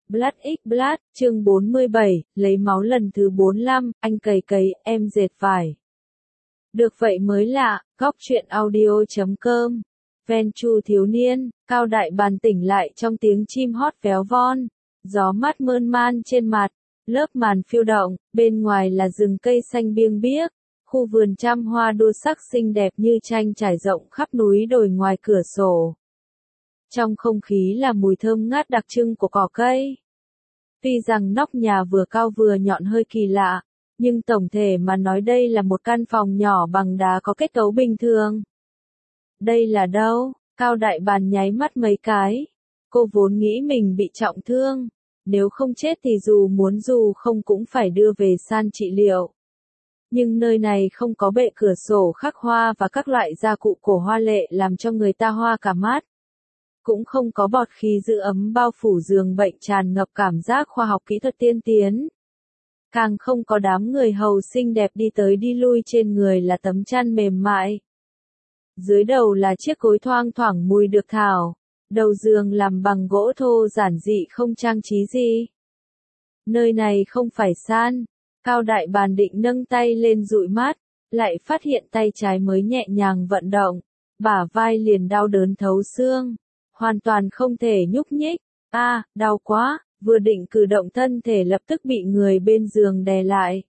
Blood x Blood, chương 47, lấy máu lần thứ 45, anh cấy, em dệt vải. Được vậy mới lạ, góc truyện audio.com. Ven Chu thiếu niên, Cao Đại Bàn tỉnh lại trong tiếng chim hót véo von. Gió mát mơn man trên mặt, lớp màn phiêu động, bên ngoài là rừng cây xanh biêng biếc. Khu vườn trăm hoa đua sắc xinh đẹp như tranh trải rộng khắp núi đồi ngoài cửa sổ. Trong không khí là mùi thơm ngát đặc trưng của cỏ cây. Tuy rằng nóc nhà vừa cao vừa nhọn hơi kỳ lạ, nhưng tổng thể mà nói đây là một căn phòng nhỏ bằng đá có kết cấu bình thường. Đây là đâu? Cao Đại Bàn nháy mắt mấy cái. Cô vốn nghĩ mình bị trọng thương. Nếu không chết thì dù không cũng phải đưa về san trị liệu. Nhưng nơi này không có bệ cửa sổ khắc hoa và các loại gia cụ cổ hoa lệ làm cho người ta hoa cả mắt. Cũng không có bọt khí giữ ấm bao phủ giường bệnh tràn ngập cảm giác khoa học kỹ thuật tiên tiến. Càng không có đám người hầu xinh đẹp đi tới đi lui, trên người là tấm chăn mềm mại. Dưới đầu là chiếc gối thoang thoảng mùi dược thảo. Đầu giường làm bằng gỗ thô giản dị không trang trí gì. Nơi này không phải san. Cao Đại Bàn định nâng tay lên dụi mắt, lại phát hiện tay trái mới nhẹ nhàng vận động, bả vai liền đau đớn thấu xương, hoàn toàn không thể nhúc nhích. Đau quá, vừa định cử động thân thể lập tức bị người bên giường đè lại.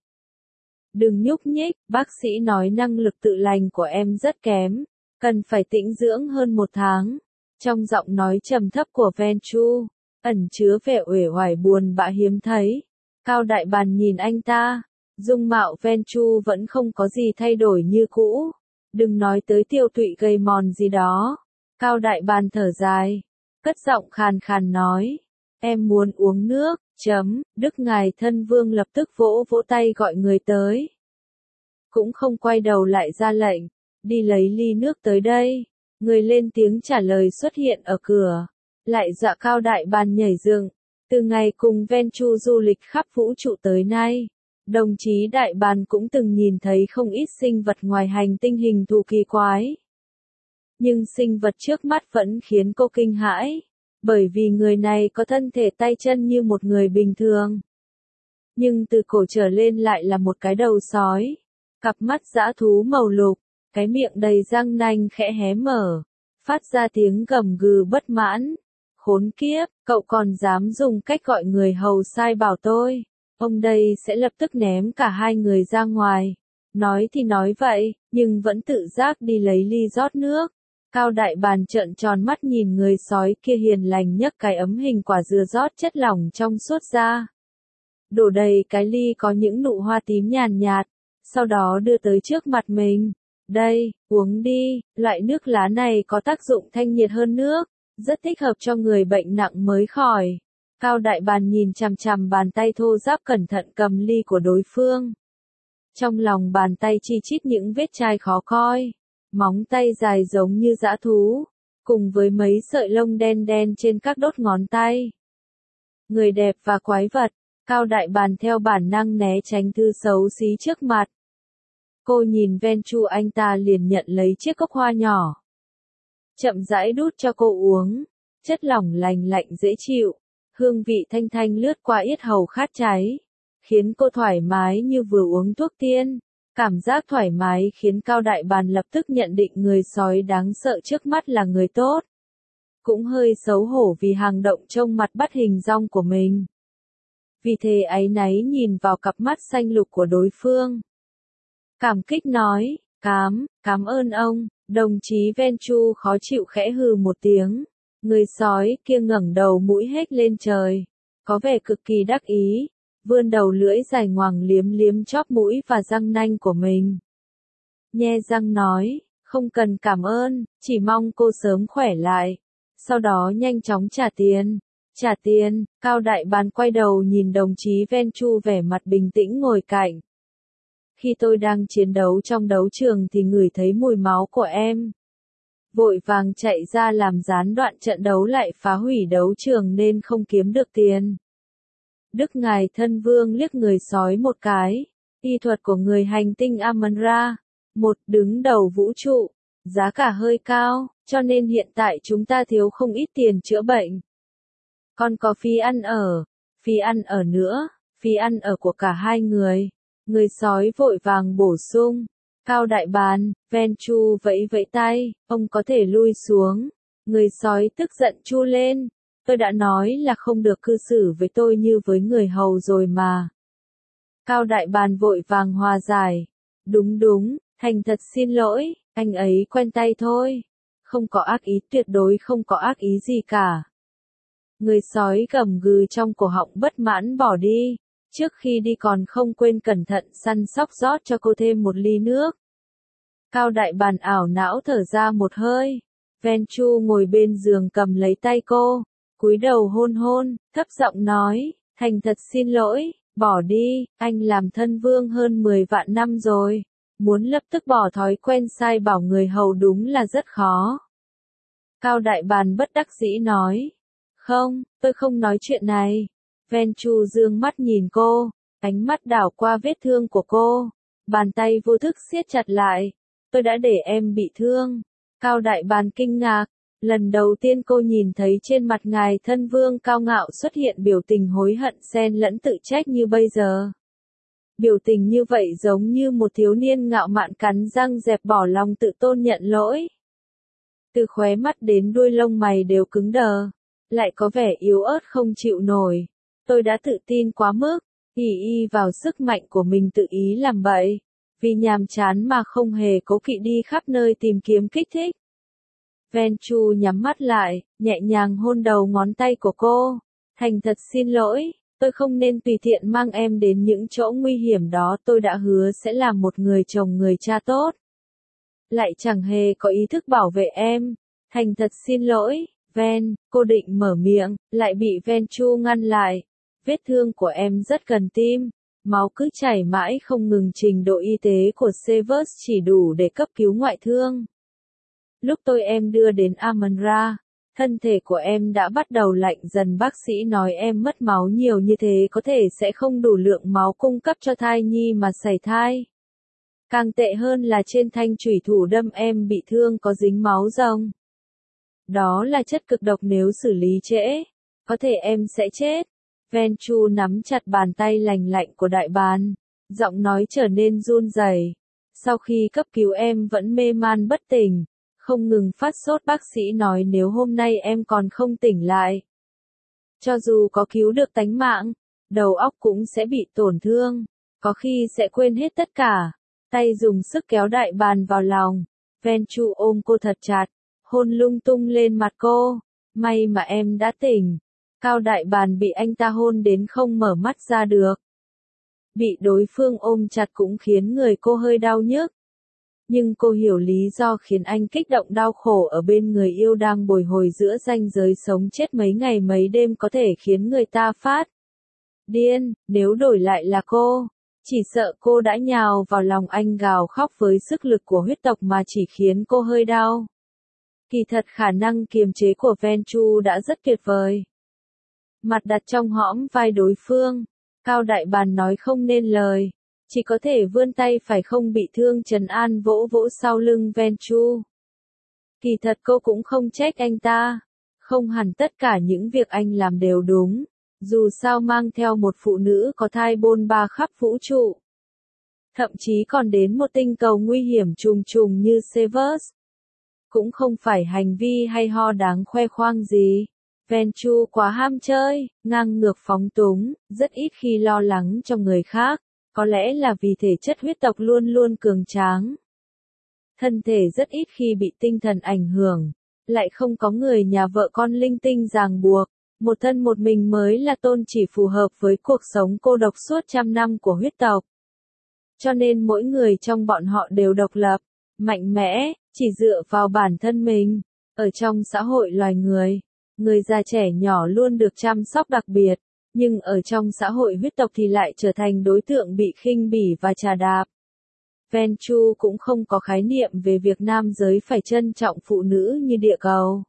Đừng nhúc nhích, bác sĩ nói năng lực tự lành của em rất kém, cần phải tĩnh dưỡng hơn 1 tháng. Trong giọng nói trầm thấp của Ven Chu, ẩn chứa vẻ uể oải buồn bã hiếm thấy. Cao Đại Bàn nhìn anh ta, dung mạo Ven Chu vẫn không có gì thay đổi như cũ. Đừng nói tới tiêu tụy gầy mòn gì đó. Cao Đại Bàn thở dài, cất giọng khàn khàn nói, em muốn uống nước, Đức Ngài Thân Vương lập tức vỗ vỗ tay gọi người tới. Cũng không quay đầu lại ra lệnh, đi lấy ly nước tới đây. Người lên tiếng trả lời xuất hiện ở cửa, lại dọa Cao Đại Bàn nhảy dựng. Từ ngày cùng Ven Chu du lịch khắp vũ trụ tới nay, đồng chí Đại Bàn cũng từng nhìn thấy không ít sinh vật ngoài hành tinh hình thù kỳ quái. Nhưng sinh vật trước mắt vẫn khiến cô kinh hãi, bởi vì người này có thân thể tay chân như một người bình thường. Nhưng từ cổ trở lên lại là một cái đầu sói, cặp mắt dã thú màu lục, cái miệng đầy răng nanh khẽ hé mở, phát ra tiếng gầm gừ bất mãn. Khốn kiếp, cậu còn dám dùng cách gọi người hầu sai bảo tôi, ông đây sẽ lập tức ném cả hai người ra ngoài. Nói thì nói vậy, nhưng vẫn tự giác đi lấy ly rót nước. Cao Đại Bàn trợn tròn mắt nhìn người sói kia hiền lành nhấc cái ấm hình quả dừa rót chất lỏng trong suốt ra. Đổ đầy cái ly có những nụ hoa tím nhàn nhạt, sau đó đưa tới trước mặt mình. Đây, uống đi, loại nước lá này có tác dụng thanh nhiệt hơn nước, rất thích hợp cho người bệnh nặng mới khỏi. Cao Đại Bàn nhìn chằm chằm bàn tay thô ráp cẩn thận cầm ly của đối phương. Trong lòng bàn tay chi chít những vết chai khó coi, móng tay dài giống như dã thú, cùng với mấy sợi lông đen đen trên các đốt ngón tay. Người đẹp và quái vật, Cao Đại Bàn theo bản năng né tránh thứ xấu xí trước mặt. Cô nhìn Ven Chu, anh ta liền nhận lấy chiếc cốc hoa nhỏ, chậm rãi đút cho cô uống, chất lỏng lành lạnh dễ chịu, hương vị thanh thanh lướt qua yết hầu khát cháy, khiến cô thoải mái như vừa uống thuốc tiên. Cảm giác thoải mái khiến Cao Đại Bàn lập tức nhận định người sói đáng sợ trước mắt là người tốt. Cũng hơi xấu hổ vì hành động trông mặt bắt hình dong của mình. Vì thế áy náy nhìn vào cặp mắt xanh lục của đối phương. Cảm kích nói, cảm ơn ông. Đồng chí Ven Chu khó chịu khẽ hừ một tiếng. Người sói kia ngẩng đầu mũi hết lên trời, có vẻ cực kỳ đắc ý, vươn đầu lưỡi dài ngoằng liếm liếm chóp mũi và răng nanh của mình. Nhe răng nói, không cần cảm ơn, chỉ mong cô sớm khỏe lại. Sau đó nhanh chóng trả tiền. Trả tiền. Cao Đại Bàn quay đầu nhìn đồng chí Ven Chu vẻ mặt bình tĩnh ngồi cạnh. Khi tôi đang chiến đấu trong đấu trường thì ngửi thấy mùi máu của em. Vội vàng chạy ra làm gián đoạn trận đấu lại phá hủy đấu trường nên không kiếm được tiền. Đức Ngài Thân Vương liếc người sói một cái. Y thuật của người hành tinh Amanra, đứng đầu vũ trụ, giá cả hơi cao, cho nên hiện tại chúng ta thiếu không ít tiền chữa bệnh. Còn có phí ăn ở nữa, phí ăn ở của cả hai người. Người sói vội vàng bổ sung. Cao đại bàn, Ven Chu vẫy vẫy tay, ông có thể lui xuống. Người sói tức giận chu lên. Tôi đã nói là không được cư xử với tôi như với người hầu rồi mà. Cao đại bàn vội vàng hòa giải. Đúng, thành thật xin lỗi, anh ấy quen tay thôi. Không có ác ý, tuyệt đối không có ác ý gì cả. Người sói gầm gừ trong cổ họng bất mãn bỏ đi. Trước khi đi còn không quên cẩn thận săn sóc rót cho cô thêm một ly nước. Cao đại bàn ảo não thở ra một hơi. Ven Chu ngồi bên giường cầm lấy tay cô, cúi đầu hôn hôn, thấp giọng nói, thành thật xin lỗi, bỏ đi, anh làm thân vương hơn 10 vạn năm rồi. Muốn lập tức bỏ thói quen sai bảo người hầu đúng là rất khó. Cao đại bàn bất đắc dĩ nói. Không, tôi không nói chuyện này. Ven Chu dương mắt nhìn cô, ánh mắt đảo qua vết thương của cô. Bàn tay vô thức siết chặt lại. Tôi đã để em bị thương. Cao đại bàn kinh ngạc. Lần đầu tiên cô nhìn thấy trên mặt ngài thân vương cao ngạo xuất hiện biểu tình hối hận xen lẫn tự trách như bây giờ. Biểu tình như vậy giống như một thiếu niên ngạo mạn cắn răng dẹp bỏ lòng tự tôn nhận lỗi. Từ khóe mắt đến đuôi lông mày đều cứng đờ, lại có vẻ yếu ớt không chịu nổi. Tôi đã tự tin quá mức, ỷ vào sức mạnh của mình tự ý làm bậy, vì nhàm chán mà không hề cố kỵ đi khắp nơi tìm kiếm kích thích. Ven Chu nhắm mắt lại, nhẹ nhàng hôn đầu ngón tay của cô. Thành thật xin lỗi, tôi không nên tùy tiện mang em đến những chỗ nguy hiểm đó, tôi đã hứa sẽ làm một người chồng người cha tốt. Lại chẳng hề có ý thức bảo vệ em. Thành thật xin lỗi, Ven, cô định mở miệng, lại bị Ven Chu ngăn lại. Vết thương của em rất gần tim, máu cứ chảy mãi không ngừng, trình độ y tế của Severus chỉ đủ để cấp cứu ngoại thương. Lúc em đưa đến Amon-Ra, thân thể của em đã bắt đầu lạnh dần, bác sĩ nói em mất máu nhiều như thế có thể sẽ không đủ lượng máu cung cấp cho thai nhi mà sảy thai. Càng tệ hơn là trên thanh chủy thủ đâm em bị thương có dính máu ròng. Đó là chất cực độc, nếu xử lý trễ, có thể em sẽ chết. Ven Chu nắm chặt bàn tay lành lạnh của đại bàn, giọng nói trở nên run rẩy. Sau khi cấp cứu em vẫn mê man bất tỉnh, không ngừng phát sốt, bác sĩ nói nếu hôm nay em còn không tỉnh lại, cho dù có cứu được tánh mạng, đầu óc cũng sẽ bị tổn thương, có khi sẽ quên hết tất cả. Tay dùng sức kéo đại bàn vào lòng, Ven Chu ôm cô thật chặt, hôn lung tung lên mặt cô. May mà em đã tỉnh. Cao đại bàn bị anh ta hôn đến không mở mắt ra được. Bị đối phương ôm chặt cũng khiến người cô hơi đau nhức. Nhưng cô hiểu lý do khiến anh kích động đau khổ ở bên người yêu đang bồi hồi giữa ranh giới sống chết mấy ngày mấy đêm có thể khiến người ta phát điên. Nếu đổi lại là cô, chỉ sợ cô đã nhào vào lòng anh gào khóc với sức lực của huyết tộc mà chỉ khiến cô hơi đau. Kỳ thật khả năng kiềm chế của Ven Chu đã rất tuyệt vời. Mặt đặt trong hõm vai đối phương, Cao đại bàn nói không nên lời, chỉ có thể vươn tay phải không bị thương trấn an vỗ vỗ sau lưng Ven Chu. Kỳ thật cô cũng không trách anh ta, không hẳn tất cả những việc anh làm đều đúng, dù sao mang theo một phụ nữ có thai bôn ba khắp vũ trụ. Thậm chí còn đến một tinh cầu nguy hiểm trùng trùng như Severus. Cũng không phải hành vi hay ho đáng khoe khoang gì. Ven Chu quá ham chơi, ngang ngược phóng túng, rất ít khi lo lắng cho người khác, có lẽ là vì thể chất huyết tộc luôn luôn cường tráng. Thân thể rất ít khi bị tinh thần ảnh hưởng, lại không có người nhà vợ con linh tinh ràng buộc, một thân một mình mới là tôn chỉ phù hợp với cuộc sống cô độc suốt trăm năm của huyết tộc. Cho nên mỗi người trong bọn họ đều độc lập, mạnh mẽ, chỉ dựa vào bản thân mình. Ở trong xã hội loài người, người già trẻ nhỏ luôn được chăm sóc đặc biệt, nhưng ở trong xã hội huyết tộc thì lại trở thành đối tượng bị khinh bỉ và chà đạp. Ven Chu cũng không có khái niệm về việc nam giới phải trân trọng phụ nữ như địa cầu.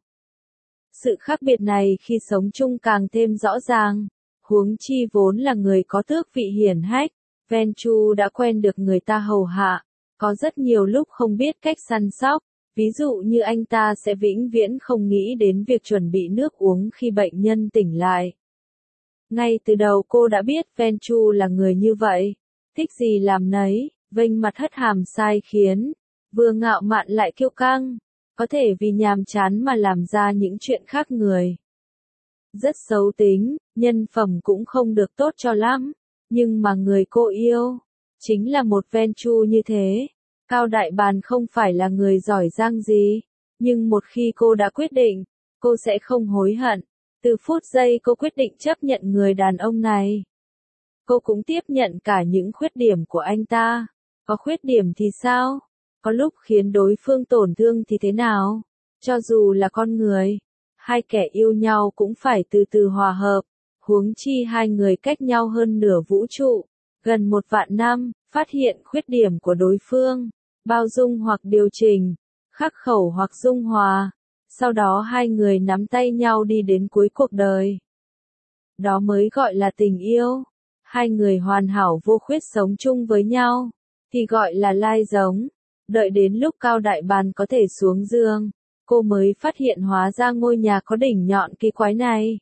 Sự khác biệt này khi sống chung càng thêm rõ ràng, huống chi vốn là người có tước vị hiển hách, Ven Chu đã quen được người ta hầu hạ, có rất nhiều lúc không biết cách săn sóc, Ví dụ như anh ta sẽ vĩnh viễn không nghĩ đến việc chuẩn bị nước uống khi bệnh nhân tỉnh lại. Ngay từ đầu cô đã biết Venchu là người như vậy, thích gì làm nấy, vênh mặt hất hàm sai khiến, vừa ngạo mạn lại kiêu căng, có thể vì nhàm chán mà làm ra những chuyện khác người. Rất xấu tính, nhân phẩm cũng không được tốt cho lắm, nhưng mà người cô yêu, chính là một Venchu như thế. Cao Đại Bàn không phải là người giỏi giang gì, nhưng một khi cô đã quyết định, cô sẽ không hối hận. Từ phút giây cô quyết định chấp nhận người đàn ông này, cô cũng tiếp nhận cả những khuyết điểm của anh ta. Có khuyết điểm thì sao? Có lúc khiến đối phương tổn thương thì thế nào? Cho dù là con người, hai kẻ yêu nhau cũng phải từ từ hòa hợp, huống chi hai người cách nhau hơn nửa vũ trụ, gần 1 vạn năm, phát hiện khuyết điểm của đối phương, bao dung hoặc điều chỉnh, khắc khẩu hoặc dung hòa, sau đó hai người nắm tay nhau đi đến cuối cuộc đời. Đó mới gọi là tình yêu. Hai người hoàn hảo vô khuyết sống chung với nhau, thì gọi là lai giống. Đợi đến lúc Cao Đại Bàn có thể xuống giường, cô mới phát hiện hóa ra ngôi nhà có đỉnh nhọn kỳ quái này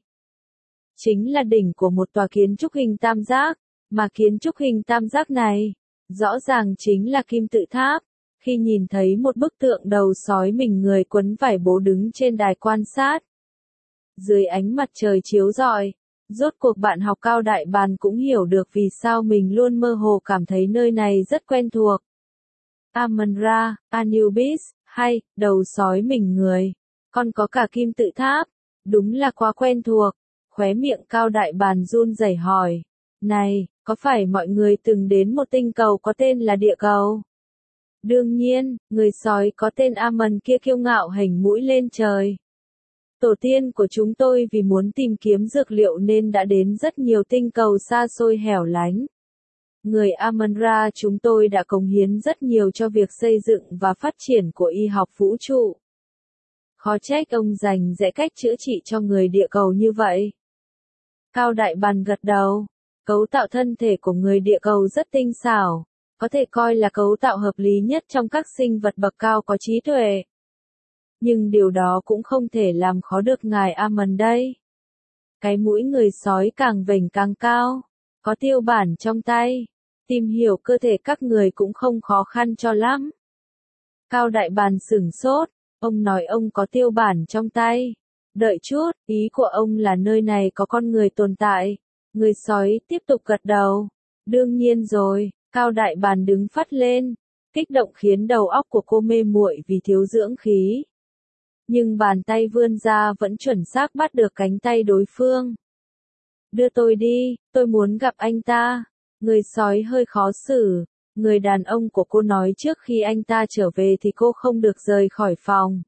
chính là đỉnh của một tòa kiến trúc hình tam giác, mà kiến trúc hình tam giác này, rõ ràng chính là kim tự tháp. Khi nhìn thấy một bức tượng đầu sói mình người quấn vải bố đứng trên đài quan sát, dưới ánh mặt trời chiếu rọi, rốt cuộc bạn học Cao Đại Bàn cũng hiểu được vì sao mình luôn mơ hồ cảm thấy nơi này rất quen thuộc. Amun-Ra, Anubis, hay, đầu sói mình người, còn có cả kim tự tháp, đúng là quá quen thuộc. Khóe miệng Cao Đại Bàn run rẩy hỏi, này, có phải mọi người từng đến một tinh cầu có tên là địa cầu? Đương nhiên, người sói có tên Amun kia kiêu ngạo hềnh mũi lên trời. Tổ tiên của chúng tôi vì muốn tìm kiếm dược liệu nên đã đến rất nhiều tinh cầu xa xôi hẻo lánh. Người Amun-Ra chúng tôi đã cống hiến rất nhiều cho việc xây dựng và phát triển của y học vũ trụ. Khó trách ông dành dẽ cách chữa trị cho người địa cầu như vậy. Cao Đại Bàn gật đầu. Cấu tạo thân thể của người địa cầu rất tinh xảo, có thể coi là cấu tạo hợp lý nhất trong các sinh vật bậc cao có trí tuệ. Nhưng điều đó cũng không thể làm khó được ngài Amun đây. Cái mũi người sói càng vểnh càng cao, có tiêu bản trong tay, tìm hiểu cơ thể các người cũng không khó khăn cho lắm. Cao Đại Bàn sửng sốt, ông nói ông có tiêu bản trong tay. Đợi chút, ý của ông là nơi này có con người tồn tại. Người sói tiếp tục gật đầu. Đương nhiên rồi, Cao Đại Bàn đứng phắt lên, kích động khiến đầu óc của cô mê muội vì thiếu dưỡng khí. Nhưng bàn tay vươn ra vẫn chuẩn xác bắt được cánh tay đối phương. Đưa tôi đi, tôi muốn gặp anh ta. Người sói hơi khó xử. Người đàn ông của cô nói trước khi anh ta trở về thì cô không được rời khỏi phòng.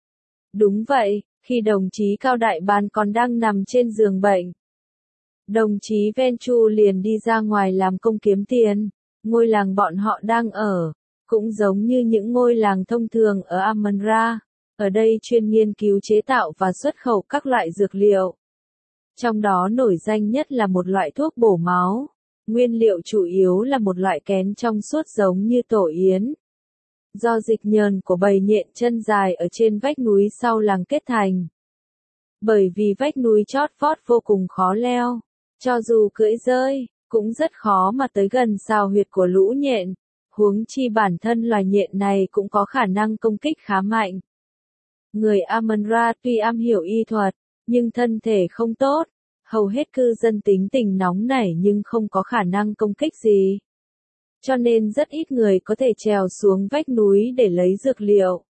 Đúng vậy, khi đồng chí Cao Đại Bàn còn đang nằm trên giường bệnh, đồng chí Venchu liền đi ra ngoài làm công kiếm tiền. Ngôi làng bọn họ đang ở, cũng giống như những ngôi làng thông thường ở Amun-Ra. Ở đây chuyên nghiên cứu chế tạo và xuất khẩu các loại dược liệu. Trong đó nổi danh nhất là một loại thuốc bổ máu. Nguyên liệu chủ yếu là một loại kén trong suốt giống như tổ yến. Do dịch nhờn của bầy nhện chân dài ở trên vách núi sau làng kết thành. Bởi vì vách núi chót vót vô cùng khó leo. Cho dù cưỡi rơi, cũng rất khó mà tới gần sào huyệt của lũ nhện. Huống chi bản thân loài nhện này cũng có khả năng công kích khá mạnh. Người Amun-Ra tuy am hiểu y thuật, nhưng thân thể không tốt. Hầu hết cư dân tính tình nóng nảy nhưng không có khả năng công kích gì. Cho nên rất ít người có thể trèo xuống vách núi để lấy dược liệu.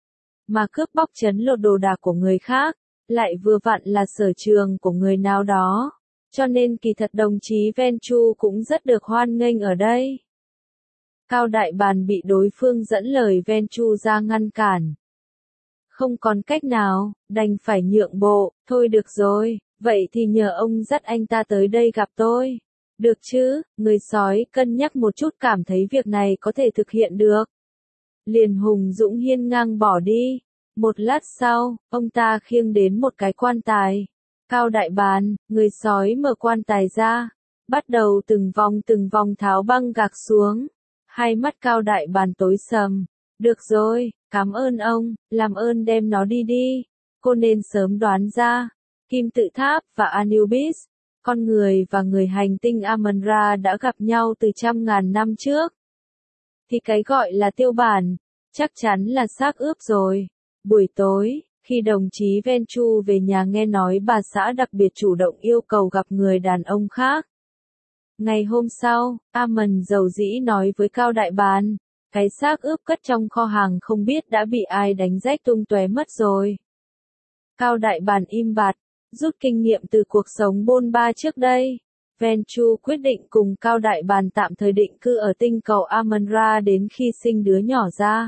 Mà cướp bóc trấn lột đồ đạc của người khác, lại vừa vặn là sở trường của người nào đó. Cho nên kỳ thật đồng chí Venchu cũng rất được hoan nghênh ở đây. Cao Đại Bàn bị đối phương dẫn lời Venchu ra ngăn cản. Không còn cách nào, đành phải nhượng bộ, thôi được rồi, vậy thì nhờ ông dắt anh ta tới đây gặp tôi. Được chứ, người sói cân nhắc một chút cảm thấy việc này có thể thực hiện được. Liền hùng dũng hiên ngang bỏ đi. Một lát sau, ông ta khiêng đến một cái quan tài. Cao Đại Bàn, người sói mở quan tài ra, bắt đầu từng vòng tháo băng gạc xuống. Hai mắt Cao Đại Bàn tối sầm, Được rồi, cảm ơn ông, làm ơn đem nó đi đi. Cô nên sớm đoán ra. Kim tự tháp và Anubis, con người và người hành tinh Amon-Ra đã gặp nhau từ trăm ngàn năm trước. Thì cái gọi là tiêu bản, chắc chắn là xác ướp rồi. Buổi tối, khi đồng chí Venchu về nhà nghe nói bà xã đặc biệt chủ động yêu cầu gặp người đàn ông khác. Ngày hôm sau, Amon dầu dĩ nói với Cao Đại Bàng, cái xác ướp cất trong kho hàng không biết đã bị ai đánh rách tung tóe mất rồi. Cao Đại Bàng im bặt, rút kinh nghiệm từ cuộc sống bôn ba trước đây. Venchu quyết định cùng Cao Đại Bàng tạm thời định cư ở tinh cầu Amon-Ra đến khi sinh đứa nhỏ ra.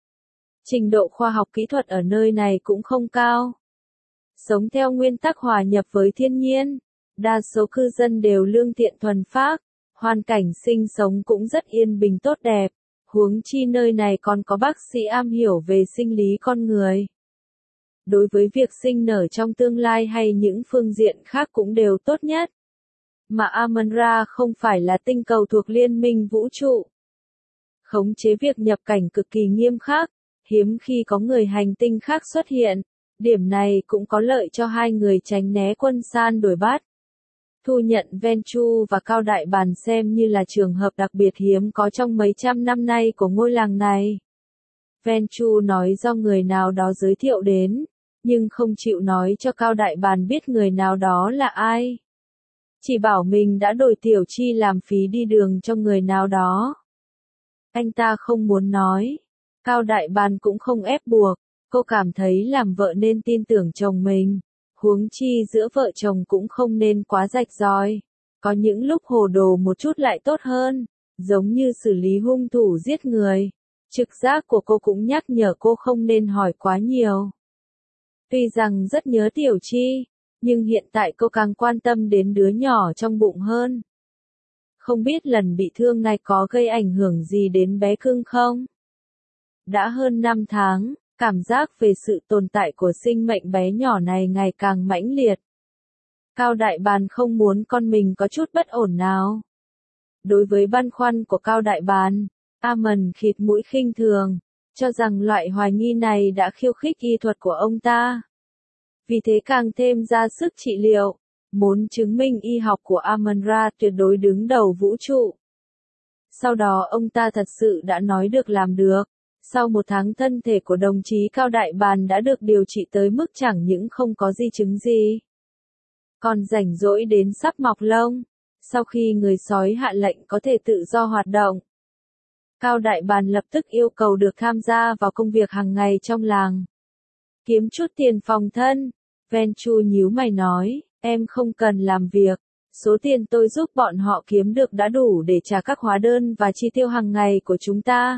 Trình độ khoa học kỹ thuật ở nơi này cũng không cao. Sống theo nguyên tắc hòa nhập với thiên nhiên, đa số cư dân đều lương thiện thuần phác, hoàn cảnh sinh sống cũng rất yên bình tốt đẹp, huống chi nơi này còn có bác sĩ am hiểu về sinh lý con người. Đối với việc sinh nở trong tương lai hay những phương diện khác cũng đều tốt nhất. Mà Amon-Ra không phải là tinh cầu thuộc Liên minh vũ trụ. Khống chế việc nhập cảnh cực kỳ nghiêm khắc, hiếm khi có người hành tinh khác xuất hiện. Điểm này cũng có lợi cho hai người tránh né quân san đuổi bắt. Thu nhận Venchu và Cao Đại Bàng xem như là trường hợp đặc biệt hiếm có trong mấy trăm năm nay của ngôi làng này. Venchu nói do người nào đó giới thiệu đến, nhưng không chịu nói cho Cao Đại Bàng biết người nào đó là ai. Chỉ bảo mình đã đổi tiểu chi làm phí đi đường cho người nào đó. Anh ta không muốn nói. Cao Đại Bàng cũng không ép buộc. Cô cảm thấy làm vợ nên tin tưởng chồng mình. Huống chi giữa vợ chồng cũng không nên quá rạch ròi. Có những lúc hồ đồ một chút lại tốt hơn. Giống như xử lý hung thủ giết người. Trực giác của cô cũng nhắc nhở cô không nên hỏi quá nhiều. Tuy rằng rất nhớ tiểu chi, nhưng hiện tại cô càng quan tâm đến đứa nhỏ trong bụng hơn. Không biết lần bị thương này có gây ảnh hưởng gì đến bé cưng không? Đã hơn 5 tháng, cảm giác về sự tồn tại của sinh mệnh bé nhỏ này ngày càng mãnh liệt. Cao Đại Bàng không muốn con mình có chút bất ổn nào. Đối với băn khoăn của Cao Đại Bàng, Amon khịt mũi khinh thường, cho rằng loại hoài nghi này đã khiêu khích y thuật của ông ta. Vì thế càng thêm ra sức trị liệu, muốn chứng minh y học của Amon-Ra tuyệt đối đứng đầu vũ trụ. Sau đó ông ta thật sự đã nói được làm được. Sau một tháng thân thể của đồng chí Cao Đại Bàng đã được điều trị tới mức chẳng những không có di chứng gì, còn rảnh rỗi đến sắp mọc lông. Sau khi người sói hạ lệnh có thể tự do hoạt động, Cao Đại Bàng lập tức yêu cầu được tham gia vào công việc hàng ngày trong làng. Kiếm chút tiền phòng thân. Venchu nhíu mày nói, em không cần làm việc. Số tiền tôi giúp bọn họ kiếm được đã đủ để trả các hóa đơn và chi tiêu hàng ngày của chúng ta.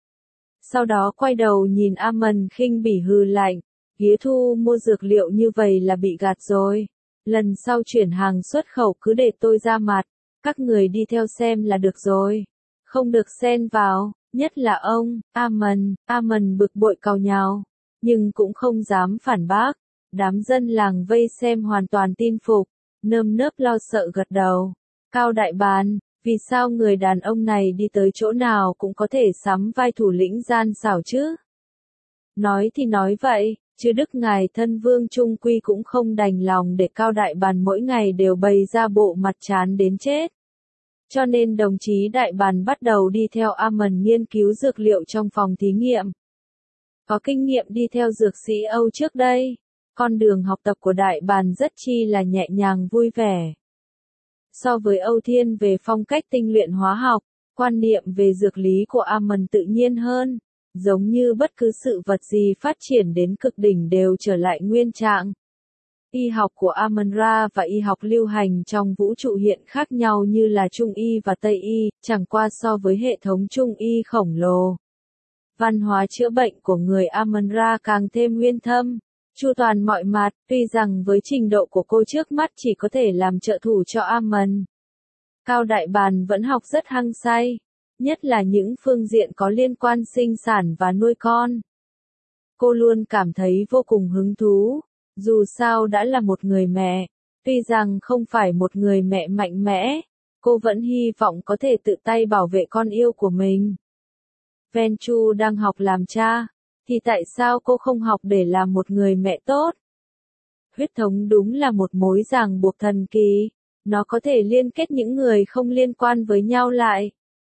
Sau đó quay đầu nhìn Amon khinh bỉ hừ lạnh, ghía thu mua dược liệu như vậy là bị gạt rồi. Lần sau chuyển hàng xuất khẩu cứ để tôi ra mặt, các người đi theo xem là được rồi. Không được xen vào, nhất là ông, Amon bực bội càu nhàu, nhưng cũng không dám phản bác. Đám dân làng vây xem hoàn toàn tin phục, nơm nớp lo sợ gật đầu. Cao Đại Bàng, vì sao người đàn ông này đi tới chỗ nào cũng có thể sắm vai thủ lĩnh gian xảo chứ? Nói thì nói vậy, chứ Đức Ngài Thân Vương trung quy cũng không đành lòng để Cao Đại Bàng mỗi ngày đều bày ra bộ mặt chán đến chết. Cho nên đồng chí Đại Bàng bắt đầu đi theo Amon nghiên cứu dược liệu trong phòng thí nghiệm. Có kinh nghiệm đi theo dược sĩ Âu trước đây, con đường học tập của Đại Bàng rất chi là nhẹ nhàng vui vẻ. So với Âu Thiên về phong cách tinh luyện hóa học, quan niệm về dược lý của Amon tự nhiên hơn, giống như bất cứ sự vật gì phát triển đến cực đỉnh đều trở lại nguyên trạng. Y học của Amon-Ra và y học lưu hành trong vũ trụ hiện khác nhau như là Trung y và Tây y, chẳng qua so với hệ thống Trung y khổng lồ. Văn hóa chữa bệnh của người Amon-Ra càng thêm uyên thâm, chu toàn mọi mặt, tuy rằng với trình độ của cô trước mắt chỉ có thể làm trợ thủ cho Amon. Cao Đại Bàng vẫn học rất hăng say, nhất là những phương diện có liên quan sinh sản và nuôi con. Cô luôn cảm thấy vô cùng hứng thú, dù sao đã là một người mẹ, tuy rằng không phải một người mẹ mạnh mẽ, cô vẫn hy vọng có thể tự tay bảo vệ con yêu của mình. Venchu đang học làm cha, thì tại sao cô không học để làm một người mẹ tốt? Huyết thống đúng là một mối ràng buộc thần kỳ, nó có thể liên kết những người không liên quan với nhau lại.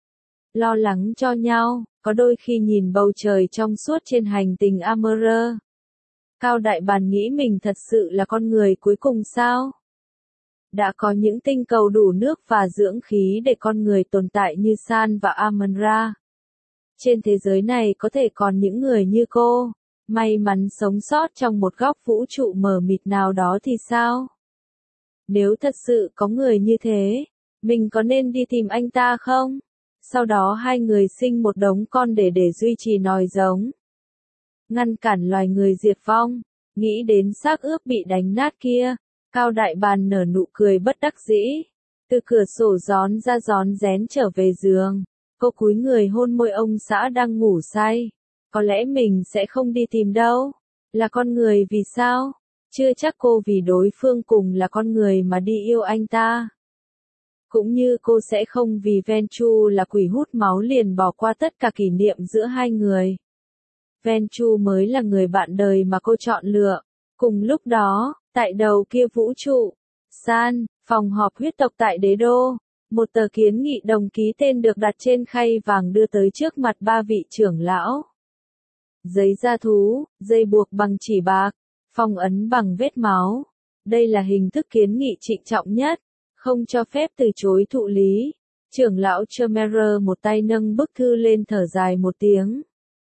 Lo lắng cho nhau, có đôi khi nhìn bầu trời trong suốt trên hành tinh Amara. Cao Đại Bàn nghĩ mình thật sự là con người cuối cùng sao? Đã có những tinh cầu đủ nước và dưỡng khí để con người tồn tại như San và Amun-Ra. Trên thế giới này có thể còn những người như cô, may mắn sống sót trong một góc vũ trụ mờ mịt nào đó thì sao? Nếu thật sự có người như thế, mình có nên đi tìm anh ta không? Sau đó hai người sinh một đống con để duy trì nòi giống. Ngăn cản loài người diệt vong, nghĩ đến xác ướp bị đánh nát kia. Cao Đại Bàn nở nụ cười bất đắc dĩ. Từ cửa sổ rón ra rón rén trở về giường. Cô cúi người hôn môi ông xã đang ngủ say. Có lẽ mình sẽ không đi tìm đâu. Là con người vì sao? Chưa chắc cô vì đối phương cùng là con người mà đi yêu anh ta. Cũng như cô sẽ không vì Venchu là quỷ hút máu liền bỏ qua tất cả kỷ niệm giữa hai người. Venchu mới là người bạn đời mà cô chọn lựa. Cùng lúc đó, tại đầu kia vũ trụ, San, phòng họp huyết tộc tại đế đô, một tờ kiến nghị đồng ký tên được đặt trên khay vàng đưa tới trước mặt ba vị trưởng lão. Giấy da thú, dây buộc bằng chỉ bạc, phong ấn bằng vết máu. Đây là hình thức kiến nghị trịnh trọng nhất, không cho phép từ chối thụ lý. Trưởng lão Chimera một tay nâng bức thư lên thở dài một tiếng.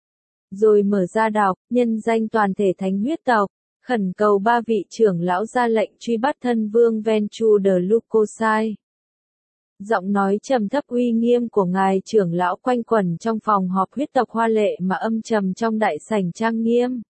Rồi mở ra đọc, nhân danh toàn thể thánh huyết tộc, khẩn cầu ba vị trưởng lão ra lệnh truy bắt thân vương Venchu de Lucosai. Giọng nói trầm thấp uy nghiêm của ngài trưởng lão quanh quẩn trong phòng họp huyết tộc hoa lệ mà âm trầm trong đại sảnh trang nghiêm.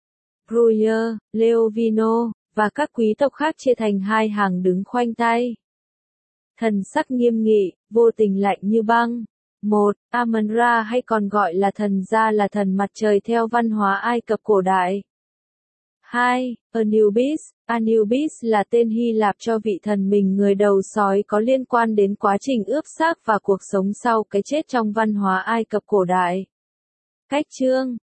Bruyer, Leovino, và các quý tộc khác chia thành hai hàng đứng khoanh tay. Thần sắc nghiêm nghị, vô tình lạnh như băng. 1. Amun-Ra hay còn gọi là thần gia là thần mặt trời theo văn hóa Ai Cập cổ đại. 2. Anubis. Anubis là tên Hy Lạp cho vị thần mình người đầu sói có liên quan đến quá trình ướp xác và cuộc sống sau cái chết trong văn hóa Ai Cập cổ đại. Cách chương